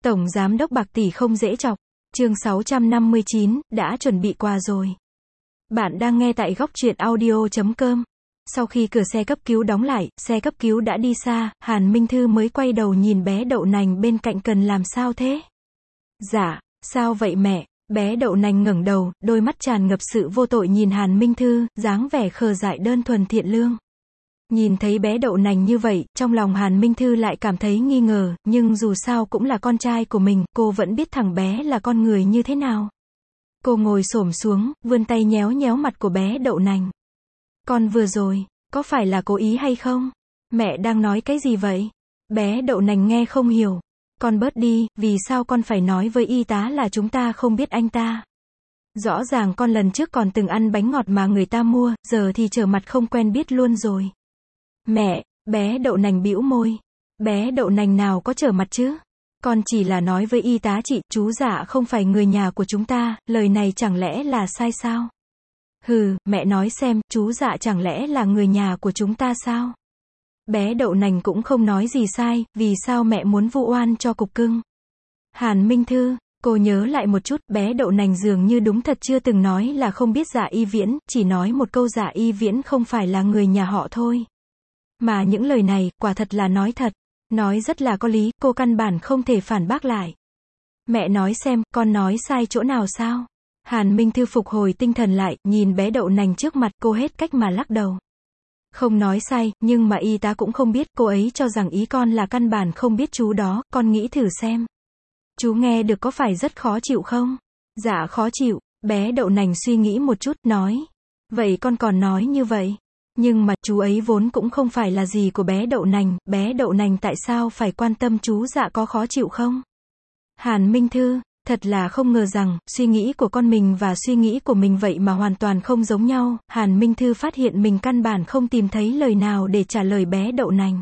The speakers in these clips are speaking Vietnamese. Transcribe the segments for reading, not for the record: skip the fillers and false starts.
Tổng giám đốc bạc tỷ không dễ chọc. Chương 659, đã chuẩn bị quà rồi. Bạn đang nghe tại góc truyện audio.com. Sau khi cửa xe cấp cứu đóng lại, xe cấp cứu đã đi xa, Hàn Minh Thư mới quay đầu nhìn bé đậu nành bên cạnh. Cần làm sao thế? Dạ, sao vậy mẹ? Bé đậu nành ngẩng đầu, đôi mắt tràn ngập sự vô tội nhìn Hàn Minh Thư, dáng vẻ khờ dại đơn thuần thiện lương. Nhìn thấy bé đậu nành như vậy, trong lòng Hàn Minh Thư lại cảm thấy nghi ngờ, nhưng dù sao cũng là con trai của mình, cô vẫn biết thằng bé là con người như thế nào. Cô ngồi xổm xuống, vươn tay nhéo nhéo mặt của bé đậu nành. Con vừa rồi, có phải là cố ý hay không? Mẹ đang nói cái gì vậy? Bé đậu nành nghe không hiểu. Con bớt đi, vì sao con phải nói với y tá là chúng ta không biết anh ta? Rõ ràng con lần trước còn từng ăn bánh ngọt mà người ta mua, giờ thì trở mặt không quen biết luôn rồi. Mẹ, bé đậu nành bĩu môi. Bé đậu nành nào có trở mặt chứ? Con chỉ là nói với y tá chị, chú Dạ không phải người nhà của chúng ta, lời này chẳng lẽ là sai sao? Hừ, mẹ nói xem, chú Dạ chẳng lẽ là người nhà của chúng ta sao? Bé đậu nành cũng không nói gì sai, vì sao mẹ muốn vu oan cho cục cưng? Hàn Minh Thư, cô nhớ lại một chút, bé đậu nành dường như đúng thật chưa từng nói là không biết Dạ Y Viễn, chỉ nói một câu Dạ Y Viễn không phải là người nhà họ thôi. Mà những lời này, quả thật là nói thật. Nói rất là có lý, cô căn bản không thể phản bác lại. Mẹ nói xem, con nói sai chỗ nào sao? Hàn Minh Thư phục hồi tinh thần lại, nhìn bé đậu nành trước mặt, cô hết cách mà lắc đầu. Không nói sai, nhưng mà y tá cũng không biết, cô ấy cho rằng ý con là căn bản không biết chú đó, con nghĩ thử xem. Chú nghe được có phải rất khó chịu không? Dạ khó chịu, bé đậu nành suy nghĩ một chút, nói. Vậy con còn nói như vậy? Nhưng mà, chú ấy vốn cũng không phải là gì của bé đậu nành tại sao phải quan tâm chú Dạ có khó chịu không? Hàn Minh Thư, thật là không ngờ rằng, suy nghĩ của con mình và suy nghĩ của mình vậy mà hoàn toàn không giống nhau. Hàn Minh Thư phát hiện mình căn bản không tìm thấy lời nào để trả lời bé đậu nành.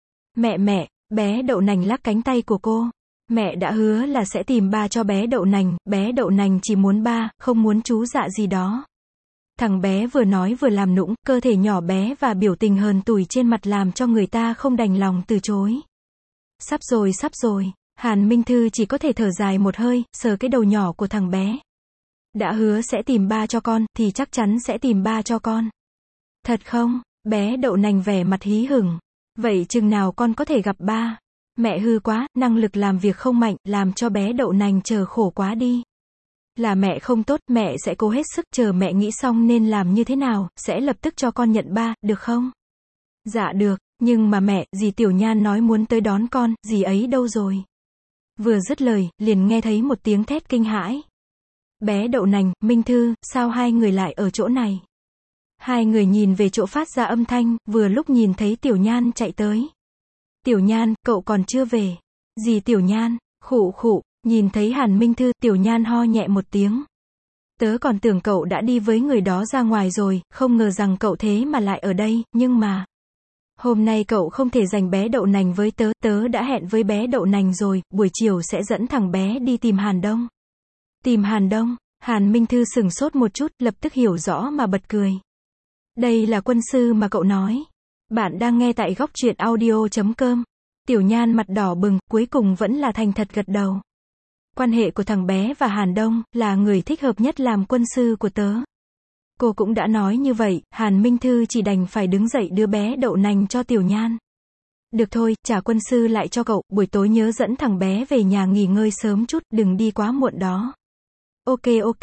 Mẹ, bé đậu nành lắc cánh tay của cô. Mẹ đã hứa là sẽ tìm ba cho bé đậu nành chỉ muốn ba, không muốn chú Dạ gì đó. Thằng bé vừa nói vừa làm nũng, cơ thể nhỏ bé và biểu tình hờn tủi trên mặt làm cho người ta không đành lòng từ chối. Sắp rồi, Hàn Minh Thư chỉ có thể thở dài một hơi, sờ cái đầu nhỏ của thằng bé. Đã hứa sẽ tìm ba cho con, thì chắc chắn sẽ tìm ba cho con. Thật không? Bé đậu nành vẻ mặt hí hửng. Vậy chừng nào con có thể gặp ba? Mẹ hư quá, năng lực làm việc không mạnh, làm cho bé đậu nành chờ khổ quá đi. Là mẹ không tốt, mẹ sẽ cố hết sức, chờ mẹ nghĩ xong nên làm như thế nào, sẽ lập tức cho con nhận ba, được không? Dạ được, nhưng mà mẹ, dì Tiểu Nhan nói muốn tới đón con, dì ấy đâu rồi? Vừa dứt lời, liền nghe thấy một tiếng thét kinh hãi. Bé đậu nành, Minh Thư, sao hai người lại ở chỗ này? Hai người nhìn về chỗ phát ra âm thanh, vừa lúc nhìn thấy Tiểu Nhan chạy tới. Tiểu Nhan, cậu còn chưa về. Dì Tiểu Nhan, khụ. Nhìn thấy Hàn Minh Thư, Tiểu Nhan ho nhẹ một tiếng. Tớ còn tưởng cậu đã đi với người đó ra ngoài rồi, không ngờ rằng cậu thế mà lại ở đây, nhưng mà... Hôm nay cậu không thể giành bé đậu nành với tớ, tớ đã hẹn với bé đậu nành rồi, buổi chiều sẽ dẫn thằng bé đi tìm Hàn Đông. Tìm Hàn Đông? Hàn Minh Thư sửng sốt một chút, lập tức hiểu rõ mà bật cười. Đây là quân sư mà cậu nói. Bạn đang nghe tại góc truyện audio.com. Tiểu Nhan mặt đỏ bừng, cuối cùng vẫn là thành thật gật đầu. Quan hệ của thằng bé và Hàn Đông, là người thích hợp nhất làm quân sư của tớ. Cô cũng đã nói như vậy, Hàn Minh Thư chỉ đành phải đứng dậy đưa bé đậu nành cho Tiểu Nhan. Được thôi, trả quân sư lại cho cậu, buổi tối nhớ dẫn thằng bé về nhà nghỉ ngơi sớm chút, đừng đi quá muộn đó. Ok,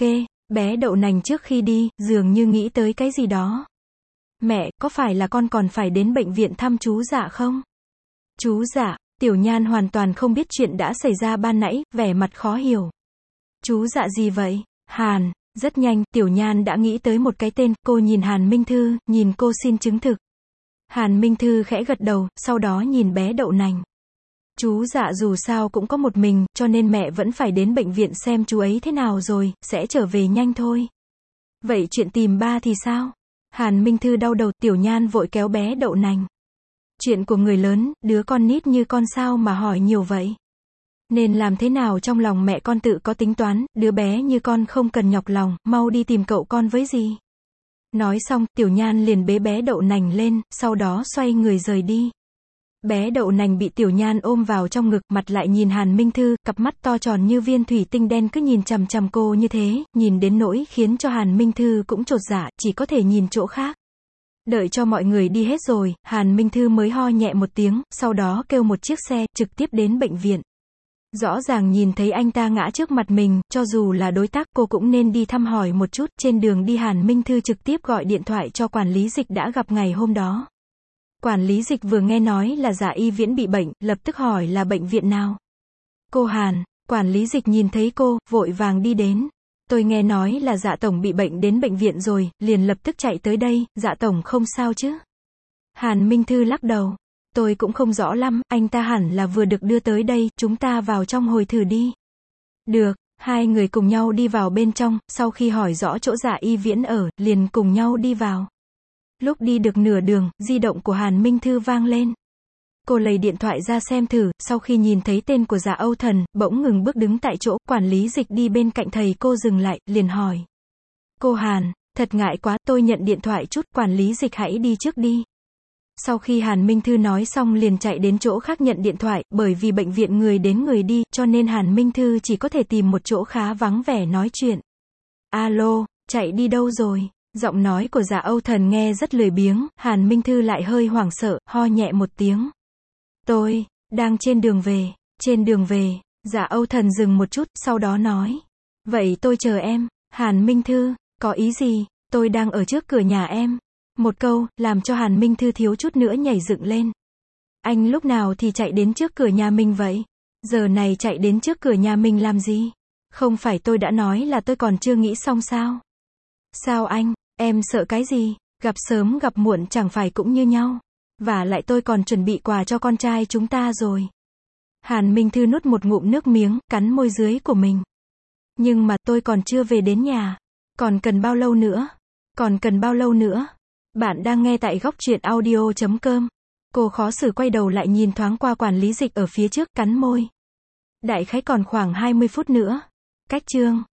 bé đậu nành trước khi đi, dường như nghĩ tới cái gì đó. Mẹ, có phải là con còn phải đến bệnh viện thăm chú Dạ không? Chú Dạ? Tiểu Nhan hoàn toàn không biết chuyện đã xảy ra ban nãy, vẻ mặt khó hiểu. Chú Dạ gì vậy? Hàn, rất nhanh, Tiểu Nhan đã nghĩ tới một cái tên, cô nhìn Hàn Minh Thư, nhìn cô xin chứng thực. Hàn Minh Thư khẽ gật đầu, sau đó nhìn bé đậu nành. Chú Dạ dù sao cũng có một mình, cho nên mẹ vẫn phải đến bệnh viện xem chú ấy thế nào rồi, sẽ trở về nhanh thôi. Vậy chuyện tìm ba thì sao? Hàn Minh Thư đau đầu, Tiểu Nhan vội kéo bé đậu nành. Chuyện của người lớn, đứa con nít như con sao mà hỏi nhiều vậy? Nên làm thế nào trong lòng mẹ con tự có tính toán, đứa bé như con không cần nhọc lòng, mau đi tìm cậu con với gì. Nói xong, Tiểu Nhan liền bế bé đậu nành lên, sau đó xoay người rời đi. Bé đậu nành bị Tiểu Nhan ôm vào trong ngực, mặt lại nhìn Hàn Minh Thư, cặp mắt to tròn như viên thủy tinh đen cứ nhìn chằm chằm cô như thế, nhìn đến nỗi khiến cho Hàn Minh Thư cũng chột dạ, chỉ có thể nhìn chỗ khác. Đợi cho mọi người đi hết rồi, Hàn Minh Thư mới ho nhẹ một tiếng, sau đó kêu một chiếc xe, trực tiếp đến bệnh viện. Rõ ràng nhìn thấy anh ta ngã trước mặt mình, cho dù là đối tác cô cũng nên đi thăm hỏi một chút. Trên đường đi Hàn Minh Thư trực tiếp gọi điện thoại cho quản lý Dịch đã gặp ngày hôm đó. Quản lý Dịch vừa nghe nói là Dạ Y Viễn bị bệnh, lập tức hỏi là bệnh viện nào. Cô Hàn, quản lý Dịch nhìn thấy cô, vội vàng đi đến. Tôi nghe nói là Dạ Tổng bị bệnh đến bệnh viện rồi, liền lập tức chạy tới đây. Dạ Tổng không sao chứ? Hàn Minh Thư lắc đầu. Tôi cũng không rõ lắm, anh ta hẳn là vừa được đưa tới đây, chúng ta vào trong hồi thử đi. Được, hai người cùng nhau đi vào bên trong, sau khi hỏi rõ chỗ Dạ Y Viễn ở, liền cùng nhau đi vào. Lúc đi được nửa đường, di động của Hàn Minh Thư vang lên. Cô lấy điện thoại ra xem thử, sau khi nhìn thấy tên của Dạ Âu Thần, bỗng ngừng bước đứng tại chỗ, quản lý Dịch đi bên cạnh thầy cô dừng lại, liền hỏi. Cô Hàn, thật ngại quá, tôi nhận điện thoại chút, quản lý Dịch hãy đi trước đi. Sau khi Hàn Minh Thư nói xong liền chạy đến chỗ khác nhận điện thoại, bởi vì bệnh viện người đến người đi, cho nên Hàn Minh Thư chỉ có thể tìm một chỗ khá vắng vẻ nói chuyện. Alo, chạy đi đâu rồi? Giọng nói của Dạ Âu Thần nghe rất lười biếng, Hàn Minh Thư lại hơi hoảng sợ, ho nhẹ một tiếng. Tôi, đang trên đường về. Trên đường về, Dạ Âu Thần dừng một chút, sau đó nói. Vậy tôi chờ em. Hàn Minh Thư, có ý gì? Tôi đang ở trước cửa nhà em. Một câu, làm cho Hàn Minh Thư thiếu chút nữa nhảy dựng lên. Anh lúc nào thì chạy đến trước cửa nhà mình vậy? Giờ này chạy đến trước cửa nhà mình làm gì? Không phải tôi đã nói là tôi còn chưa nghĩ xong sao? Sao anh, em sợ cái gì? Gặp sớm gặp muộn chẳng phải cũng như nhau. Và lại tôi còn chuẩn bị quà cho con trai chúng ta rồi. Hàn Minh Thư nuốt một ngụm nước miếng, cắn môi dưới của mình. Nhưng mà tôi còn chưa về đến nhà. Còn cần bao lâu nữa? Còn cần bao lâu nữa? Bạn đang nghe tại góc truyện audio.com. Cô khó xử quay đầu lại nhìn thoáng qua quản lý Dịch ở phía trước, cắn môi. Đại khái còn khoảng 20 phút nữa. Cách chương